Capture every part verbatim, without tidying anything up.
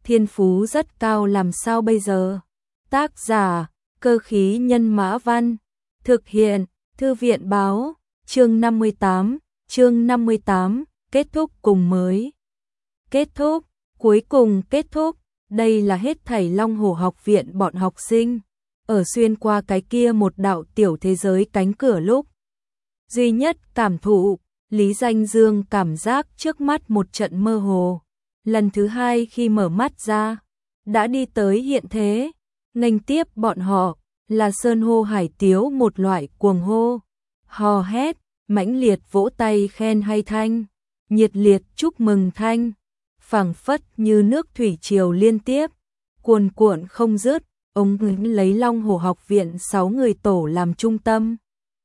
thiên phú rất cao làm sao bây giờ? Tác giả, Cơ khí nhân mã văn, thực hiện, Thư viện báo, chương năm mươi tám, chương năm mươi tám, kết thúc cùng mới. Kết thúc, cuối cùng kết thúc, đây là hết thảy Long Hổ học viện bọn học sinh, ở xuyên qua cái kia một đạo tiểu thế giới cánh cửa lúc. Duy nhất cảm thụ, Lý Danh Dương cảm giác trước mắt một trận mơ hồ. Lần thứ hai khi mở mắt ra, đã đi tới hiện thế, nghênh tiếp bọn họ, là sơn hô hải tiếu một loại cuồng hô, hò hét, mãnh liệt vỗ tay khen hay thanh, nhiệt liệt chúc mừng thanh, phảng phất như nước thủy triều liên tiếp, cuồn cuộn không dứt, ông lấy Long Hổ học viện sáu người tổ làm trung tâm.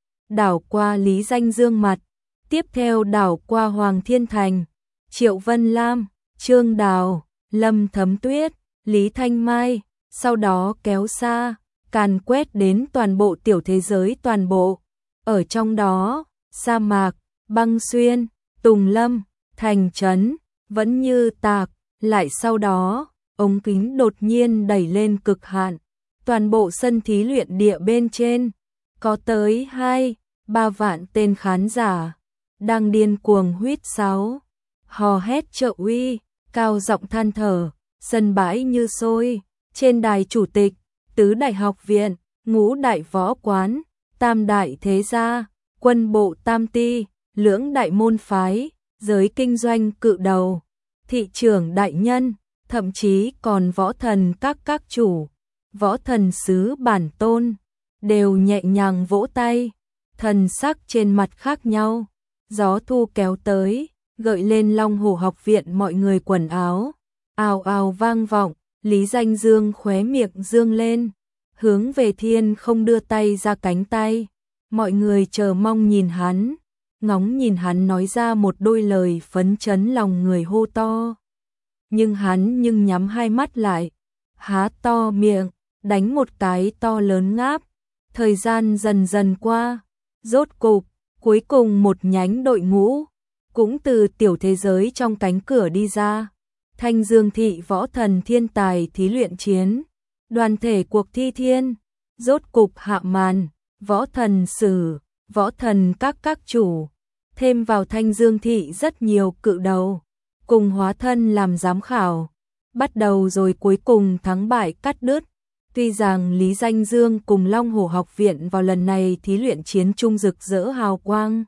Đảo qua Lý Danh Dương mặt, tiếp theo đảo qua Hoàng Thiên Thành, Triệu Vân Lam, Trương Đào, Lâm Thấm Tuyết, Lý Thanh Mai, sau đó kéo xa, càn quét đến toàn bộ tiểu thế giới toàn bộ. Ở trong đó, sa mạc, băng xuyên, tùng lâm, thành trấn, vẫn như tạc, lại sau đó, ống kính đột nhiên đẩy lên cực hạn. Toàn bộ sân thí luyện địa bên trên, có tới hai, ba vạn tên khán giả, đang điên cuồng huýt sáo, hò hét trợ uy, cao giọng than thở, sân bãi như sôi, trên đài chủ tịch, tứ đại học viện, ngũ đại võ quán, tam đại thế gia, quân bộ tam ti, lưỡng đại môn phái, giới kinh doanh cự đầu, thị trưởng đại nhân, thậm chí còn võ thần các các chủ, võ thần sứ bản tôn, đều nhẹ nhàng vỗ tay, thần sắc trên mặt khác nhau, gió thu kéo tới, gợi lên Long Hổ học viện mọi người quần áo, ào ào vang vọng, Lý Danh Dương khóe miệng dương lên, hướng về thiên không đưa tay ra cánh tay, mọi người chờ mong nhìn hắn, ngóng nhìn hắn nói ra một đôi lời phấn chấn lòng người hô to. Nhưng hắn nhưng nhắm hai mắt lại, há to miệng, đánh một cái to lớn ngáp, thời gian dần dần qua, rốt cục, cuối cùng một nhánh đội ngũ, cũng từ tiểu thế giới trong cánh cửa đi ra. Thanh Dương thị võ thần thiên tài thí luyện chiến, đoàn thể cuộc thi thiên, rốt cục hạ màn, võ thần sử, võ thần các các chủ, thêm vào Thanh Dương thị rất nhiều cự đầu, cùng hóa thân làm giám khảo, bắt đầu rồi cuối cùng thắng bại cắt đứt. Tuy rằng Lý Danh Dương cùng Long Hổ học viện vào lần này thí luyện chiến chung rực rỡ hào quang,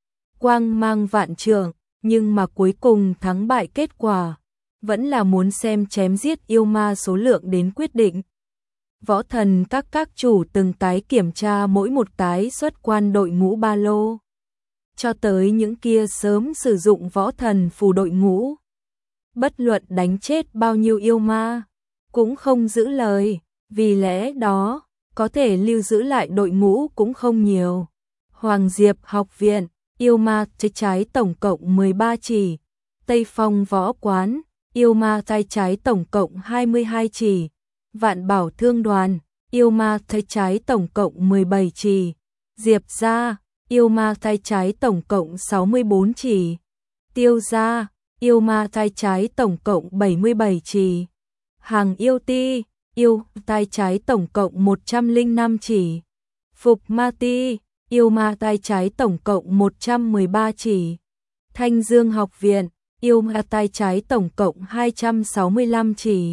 quang mang vạn trượng, nhưng mà cuối cùng thắng bại kết quả vẫn là muốn xem chém giết yêu ma số lượng đến quyết định. Võ thần các các chủ từng cái kiểm tra mỗi một cái xuất quan đội ngũ ba lô, cho tới những kia sớm sử dụng võ thần phù đội ngũ. Bất luận đánh chết bao nhiêu yêu ma, cũng không giữ lời, vì lẽ đó, có thể lưu giữ lại đội ngũ cũng không nhiều. Hoàng Diệp học viện, yêu ma trái trái tổng cộng mười ba chỉ, Tây Phong võ quán, yêu ma tay trái tổng cộng hai mươi hai chỉ, Vạn Bảo thương đoàn, yêu ma tay trái tổng cộng mười bảy chỉ, Diệp gia, yêu ma tay trái tổng cộng sáu mươi bốn chỉ, Tiêu gia, yêu ma tay trái tổng cộng bảy mươi bảy chỉ, Hàng yêu ti, yêu tay trái tổng cộng một trăm lẻ năm chỉ, Phục ma ti, yêu ma tay trái tổng cộng một trăm mười ba chỉ, Thanh Dương học viện, yêu ma tay trái tổng cộng hai trăm sáu mươi lăm chỉ.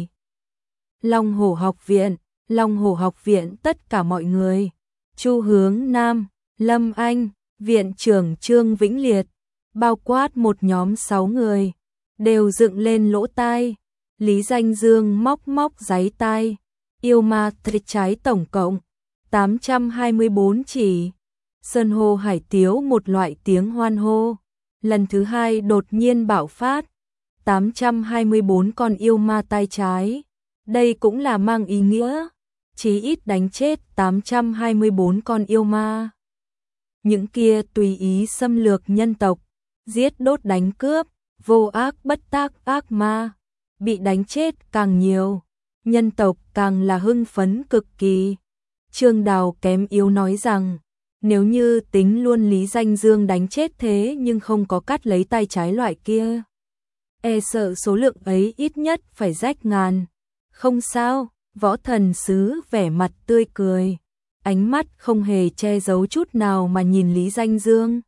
Long Hổ học viện, Long Hổ học viện tất cả mọi người, Chu Hướng Nam, Lâm Anh, viện trưởng Trương Vĩnh Liệt, bao quát một nhóm sáu người, đều dựng lên lỗ tai. Lý Danh Dương móc móc giấy tai, yêu ma tay trái tổng cộng tám trăm hai mươi bốn chỉ. Sơn hô hải tiếu một loại tiếng hoan hô, lần thứ hai đột nhiên bạo phát, tám trăm hai mươi bốn con yêu ma tay trái. Đây cũng là mang ý nghĩa, chí ít đánh chết tám trăm hai mươi bốn con yêu ma. Những kia tùy ý xâm lược nhân tộc, giết đốt đánh cướp, vô ác bất tác ác ma, bị đánh chết càng nhiều, nhân tộc càng là hưng phấn cực kỳ. Trương Đào kém yếu nói rằng, nếu như tính luôn Lý Danh Dương đánh chết thế nhưng không có cắt lấy tay trái loại kia, e sợ số lượng ấy ít nhất phải rách ngàn. Không sao, Võ Thần Sứ vẻ mặt tươi cười, ánh mắt không hề che giấu chút nào mà nhìn Lý Danh Dương.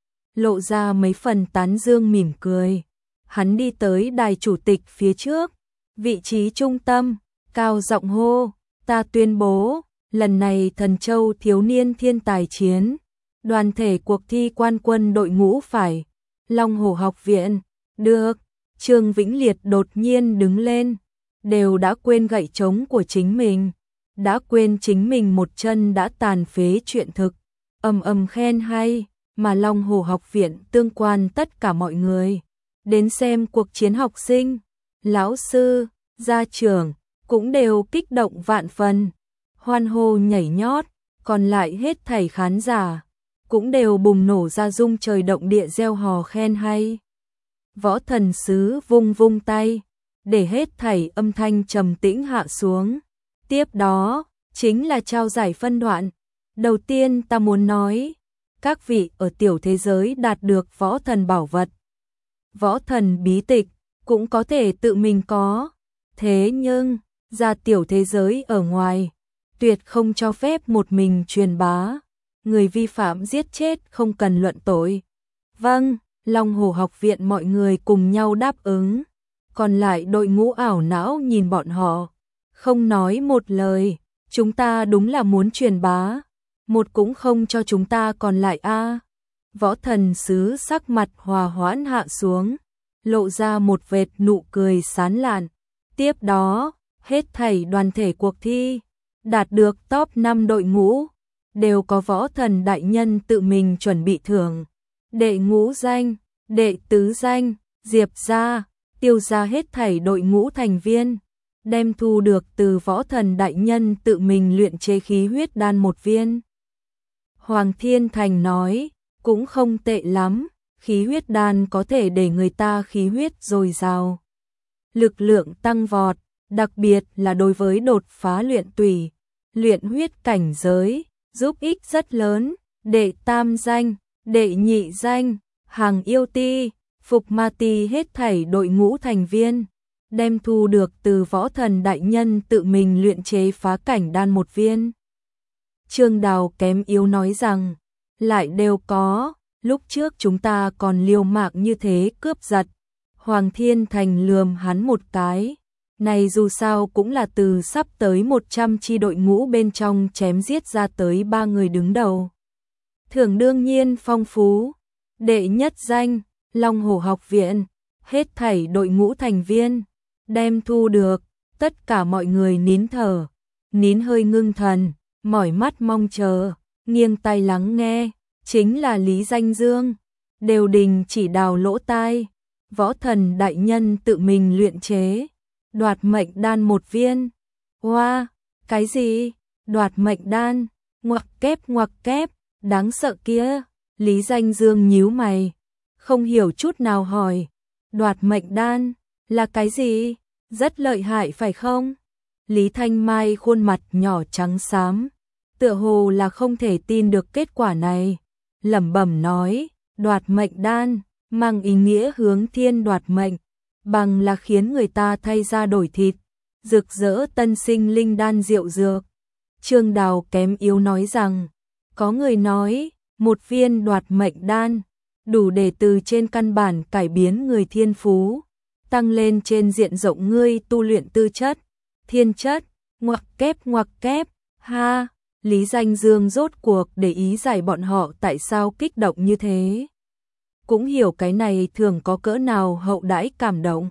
Lộ ra mấy phần tán dương mỉm cười. Hắn đi tới đài chủ tịch phía trước, vị trí trung tâm, cao giọng hô, ta tuyên bố, lần này Thần Châu thiếu niên thiên tài chiến, đoàn thể cuộc thi quan quân đội ngũ phải, Long Hổ học viện, được. Trương Vĩnh Liệt đột nhiên đứng lên, đều đã quên gậy trống của chính mình, đã quên chính mình một chân đã tàn phế chuyện thực, ầm ầm khen hay, mà Long Hổ học viện tương quan tất cả mọi người đến xem cuộc chiến học sinh, lão sư, gia trưởng cũng đều kích động vạn phần, hoan hô nhảy nhót, còn lại hết thảy khán giả cũng đều bùng nổ ra rung trời động địa reo hò khen hay. Võ Thần Sứ vung vung tay, để hết thảy âm thanh trầm tĩnh hạ xuống. Tiếp đó, chính là trao giải phân đoạn. Đầu tiên ta muốn nói, các vị ở tiểu thế giới đạt được võ thần bảo vật, võ thần bí tịch, cũng có thể tự mình có. Thế nhưng, ra tiểu thế giới ở ngoài, tuyệt không cho phép một mình truyền bá. Người vi phạm giết chết không cần luận tội. Vâng. Long Hổ học viện mọi người cùng nhau đáp ứng, còn lại đội ngũ ảo não nhìn bọn họ, không nói một lời, chúng ta đúng là muốn truyền bá, một cũng không cho chúng ta còn lại a. À. Võ Thần Sứ sắc mặt hòa hoãn hạ xuống, lộ ra một vệt nụ cười sán lạn. Tiếp đó, hết thảy đoàn thể cuộc thi, đạt được top năm đội ngũ, đều có võ thần đại nhân tự mình chuẩn bị thưởng. Đệ ngũ danh, đệ tứ danh, Diệp gia, Tiêu gia hết thảy đội ngũ thành viên, đem thu được từ võ thần đại nhân tự mình luyện chế khí huyết đan một viên. Hoàng Thiên Thành nói, cũng không tệ lắm, khí huyết đan có thể để người ta khí huyết dồi dào, lực lượng tăng vọt, đặc biệt là đối với đột phá luyện tủy, luyện huyết cảnh giới, giúp ích rất lớn. Đệ tam danh, đệ nhị danh, Hàng Yêu Ti, Phục Ma Ti hết thảy đội ngũ thành viên, đem thu được từ võ thần đại nhân tự mình luyện chế phá cảnh đan một viên. Trương Đào kém yếu nói rằng, lại đều có, lúc trước chúng ta còn liều mạng như thế cướp giật. Hoàng Thiên Thành lườm hắn một cái, này dù sao cũng là từ sắp tới một trăm chi đội ngũ bên trong chém giết ra tới ba người đứng đầu. Thưởng đương nhiên phong phú, đệ nhất danh, Long Hổ học viện, hết thảy đội ngũ thành viên, đem thu được, tất cả mọi người nín thở, nín hơi ngưng thần, mỏi mắt mong chờ, nghiêng tai lắng nghe, chính là Lý Danh Dương, đều đình chỉ đào lỗ tai, võ thần đại nhân tự mình luyện chế, đoạt mệnh đan một viên. Hoa, wow, cái gì? Đoạt mệnh đan, ngoặc kép ngoặc kép, đáng sợ kia. Lý Danh Dương nhíu mày, không hiểu chút nào hỏi, đoạt mệnh đan là cái gì? Rất lợi hại phải không? Lý Thanh Mai khuôn mặt nhỏ trắng xám, tựa hồ là không thể tin được kết quả này, lẩm bẩm nói, đoạt mệnh đan, mang ý nghĩa hướng thiên đoạt mệnh, bằng là khiến người ta thay ra đổi thịt, rực rỡ tân sinh linh đan diệu dược. Trương Đào kém yếu nói rằng, có người nói, một viên đoạt mệnh đan, đủ để từ trên căn bản cải biến người thiên phú, tăng lên trên diện rộng ngươi tu luyện tư chất, thiên chất, ngoặc kép ngoặc kép, ha, Lý Danh Dương rốt cuộc để ý giải bọn họ tại sao kích động như thế. Cũng hiểu cái này thường có cỡ nào hậu đãi cảm động.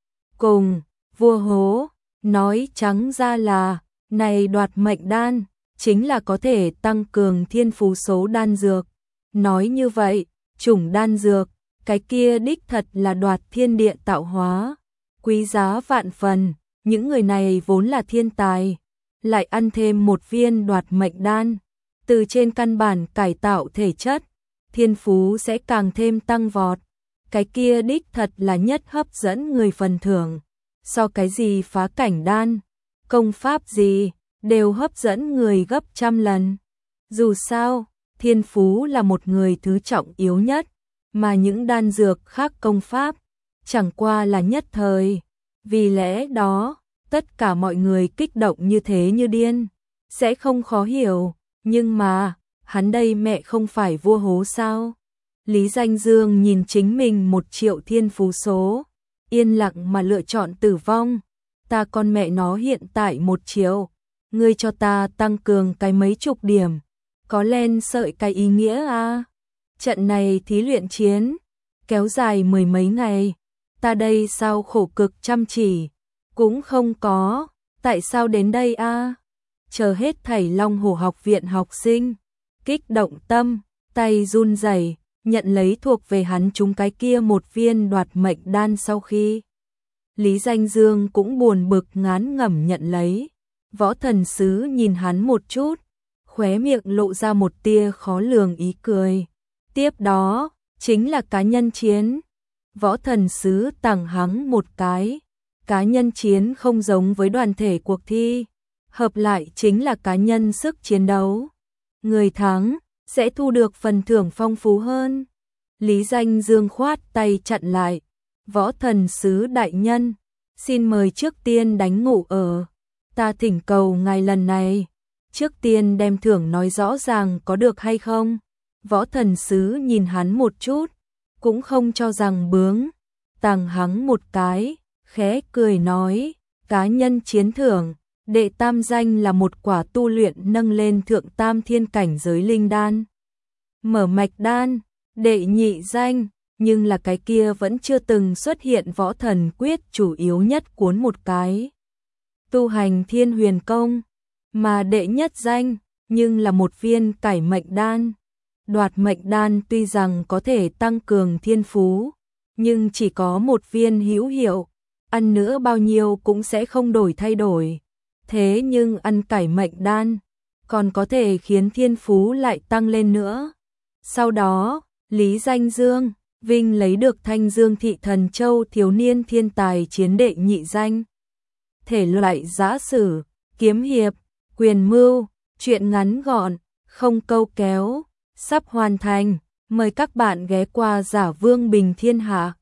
Cùng, vua hố, nói trắng ra là, này đoạt mệnh đan, chính là có thể tăng cường thiên phú số đan dược. Nói như vậy, chủng đan dược, cái kia đích thật là đoạt thiên địa tạo hóa, quý giá vạn phần, những người này vốn là thiên tài, lại ăn thêm một viên đoạt mệnh đan, từ trên căn bản cải tạo thể chất, thiên phú sẽ càng thêm tăng vọt, cái kia đích thật là nhất hấp dẫn người phần thưởng, so cái gì phá cảnh đan, công pháp gì, đều hấp dẫn người gấp trăm lần. Dù sao, thiên phú là một người thứ trọng yếu nhất, mà những đan dược khác công pháp, chẳng qua là nhất thời. Vì lẽ đó, tất cả mọi người kích động như thế như điên, sẽ không khó hiểu, nhưng mà, hắn đây mẹ không phải vua hố sao? Lý Danh Dương nhìn chính mình một triệu thiên phú số, yên lặng mà lựa chọn tử vong. Ta con mẹ nó hiện tại một triệu, ngươi cho ta tăng cường cái mấy chục điểm, có len sợi cái ý nghĩa à? Trận này thí luyện chiến, kéo dài mười mấy ngày, ta đây sao khổ cực chăm chỉ, cũng không có, tại sao đến đây a? À? Chờ hết thảy Long Hổ học viện học sinh, kích động tâm, tay run rẩy, nhận lấy thuộc về hắn chúng cái kia một viên đoạt mệnh đan sau khi. Lý Danh Dương cũng buồn bực ngán ngẩm nhận lấy, Võ Thần Sứ nhìn hắn một chút, khóe miệng lộ ra một tia khó lường ý cười. Tiếp đó, chính là cá nhân chiến. Võ Thần Sứ tặng hắn một cái. Cá nhân chiến không giống với đoàn thể cuộc thi, hợp lại chính là cá nhân sức chiến đấu. Người thắng sẽ thu được phần thưởng phong phú hơn. Lý Danh Dương khoát tay chặn lại. Võ Thần Sứ đại nhân, xin mời trước tiên đánh ngủ ở. Ta thỉnh cầu ngài lần này, trước tiên đem thưởng nói rõ ràng có được hay không? Võ Thần Sứ nhìn hắn một chút, cũng không cho rằng bướng, tặng hắn một cái, khẽ cười nói, cá nhân chiến thưởng, đệ tam danh là một quả tu luyện nâng lên thượng tam thiên cảnh giới linh đan. Mở mạch đan, đệ nhị danh, nhưng là cái kia vẫn chưa từng xuất hiện võ thần quyết chủ yếu nhất cuốn một cái. Tu hành thiên huyền công, mà đệ nhất danh, nhưng là một viên cải mệnh đan. Đoạt mệnh đan tuy rằng có thể tăng cường thiên phú, nhưng chỉ có một viên hữu hiệu, ăn nữa bao nhiêu cũng sẽ không đổi thay đổi. Thế nhưng ăn cải mệnh đan, còn có thể khiến thiên phú lại tăng lên nữa. Sau đó, Lý Danh Dương, Vinh lấy được Thanh Dương Thị Thần Châu thiếu niên thiên tài chiến đệ nhị danh. Thể loại giã sử, kiếm hiệp, quyền mưu, truyện ngắn gọn, không câu kéo, sắp hoàn thành. Mời các bạn ghé qua Giả Vương Bình Thiên Hạ.